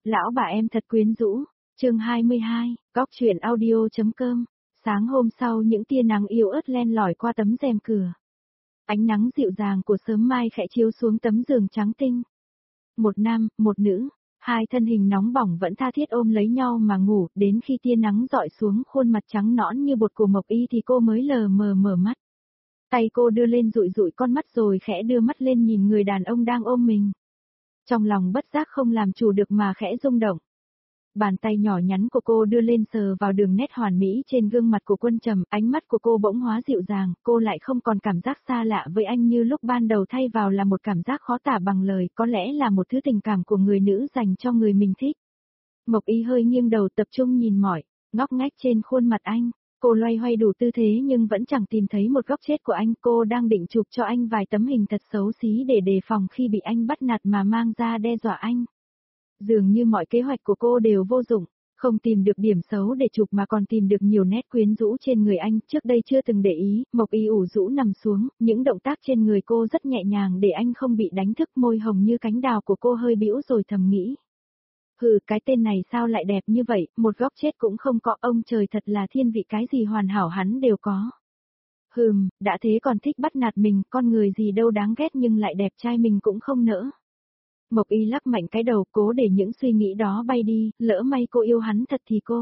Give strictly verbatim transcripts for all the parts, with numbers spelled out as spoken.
Lão bà em thật quyến rũ, chương hai mươi hai, góc truyện audio.com. Sáng hôm sau những tia nắng yếu ớt len lỏi qua tấm rèm cửa. Ánh nắng dịu dàng của sớm mai khẽ chiếu xuống tấm giường trắng tinh. Một nam, một nữ, hai thân hình nóng bỏng vẫn tha thiết ôm lấy nhau mà ngủ, đến khi tia nắng dọi xuống khuôn mặt trắng nõn như bột của Mộc Y thì cô mới lờ mờ mở mắt. Tay cô đưa lên dụi dụi con mắt rồi khẽ đưa mắt lên nhìn người đàn ông đang ôm mình. Trong lòng bất giác không làm chủ được mà khẽ rung động. Bàn tay nhỏ nhắn của cô đưa lên sờ vào đường nét hoàn mỹ trên gương mặt của Quân Trầm, ánh mắt của cô bỗng hóa dịu dàng, cô lại không còn cảm giác xa lạ với anh như lúc ban đầu, thay vào là một cảm giác khó tả bằng lời, có lẽ là một thứ tình cảm của người nữ dành cho người mình thích. Mộc Y hơi nghiêng đầu tập trung nhìn mỏi, ngóc ngách trên khuôn mặt anh, cô loay hoay đủ tư thế nhưng vẫn chẳng tìm thấy một góc chết của anh, cô đang định chụp cho anh vài tấm hình thật xấu xí để đề phòng khi bị anh bắt nạt mà mang ra đe dọa anh. Dường như mọi kế hoạch của cô đều vô dụng, không tìm được điểm xấu để chụp mà còn tìm được nhiều nét quyến rũ trên người anh, trước đây chưa từng để ý. Mộc Y ủ rũ nằm xuống, những động tác trên người cô rất nhẹ nhàng để anh không bị đánh thức, môi hồng như cánh đào của cô hơi bĩu rồi thầm nghĩ. Hừ, cái tên này sao lại đẹp như vậy, một góc chết cũng không có, ông trời thật là thiên vị, cái gì hoàn hảo hắn đều có. Hừm, đã thế còn thích bắt nạt mình, con người gì đâu đáng ghét nhưng lại đẹp trai mình cũng không nỡ. Mộc Y lắc mạnh cái đầu, cố để những suy nghĩ đó bay đi, lỡ may cô yêu hắn thật thì cô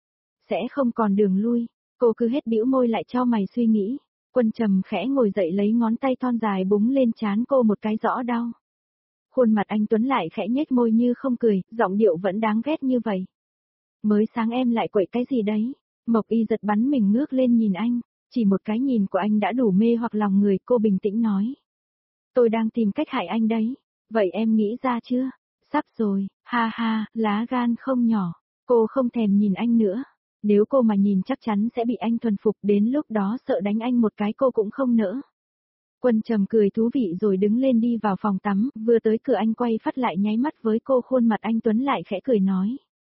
sẽ không còn đường lui. Cô cứ hết bĩu môi lại cho mày suy nghĩ. Quân Trầm khẽ ngồi dậy lấy ngón tay thon dài búng lên trán cô một cái rõ đau. Khuôn mặt anh Tuấn lại khẽ nhếch môi như không cười, giọng điệu vẫn đáng ghét như vậy. Mới sáng em lại quậy cái gì đấy? Mộc Y giật bắn mình ngước lên nhìn anh, chỉ một cái nhìn của anh đã đủ mê hoặc lòng người, cô bình tĩnh nói. Tôi đang tìm cách hại anh đấy. Vậy em nghĩ ra chưa? Sắp rồi, ha ha, lá gan không nhỏ. Cô không thèm nhìn anh nữa. Nếu cô mà nhìn chắc chắn sẽ bị anh thuần phục, đến lúc đó sợ đánh anh một cái cô cũng không nỡ. Quân Trầm cười thú vị rồi đứng lên đi vào phòng tắm, vừa tới cửa anh quay phát lại nháy mắt với cô, khuôn mặt anh Tuấn lại khẽ cười nói.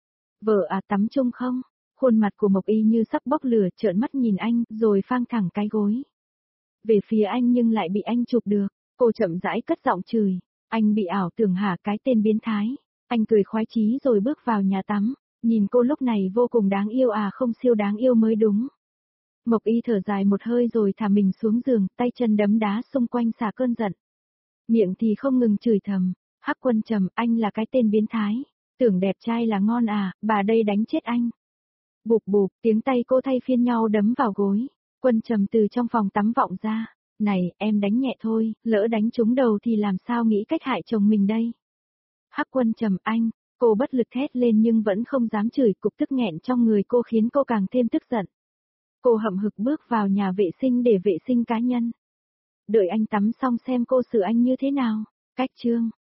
Vợ à, tắm chung không? Khuôn mặt của Mộc Y như sắp bốc lửa, trợn mắt nhìn anh, rồi phang thẳng cái gối. Về phía anh nhưng lại bị anh chụp được, cô chậm rãi cất giọng chửi. Anh bị ảo tưởng hả, cái tên biến thái. Anh cười khoái chí rồi bước vào nhà tắm, nhìn cô lúc này vô cùng đáng yêu à, không siêu đáng yêu mới đúng. Mộc Y thở dài một hơi rồi thả mình xuống giường, tay chân đấm đá xung quanh xả cơn giận. Miệng thì không ngừng chửi thầm, Hắc Quân Trầm, anh là cái tên biến thái. Tưởng đẹp trai là ngon à, bà đây đánh chết anh. Bụp bụp, tiếng tay cô thay phiên nhau đấm vào gối. Quân Trầm từ trong phòng tắm vọng ra. Này, em đánh nhẹ thôi, lỡ đánh trúng đầu thì làm sao nghĩ cách hại chồng mình đây? Hắc Quân Trầm, anh, cô bất lực thét lên nhưng vẫn không dám chửi, cục tức nghẹn trong người cô khiến cô càng thêm tức giận. Cô hậm hực bước vào nhà vệ sinh để vệ sinh cá nhân. Đợi anh tắm xong xem cô xử anh như thế nào. Cách chương.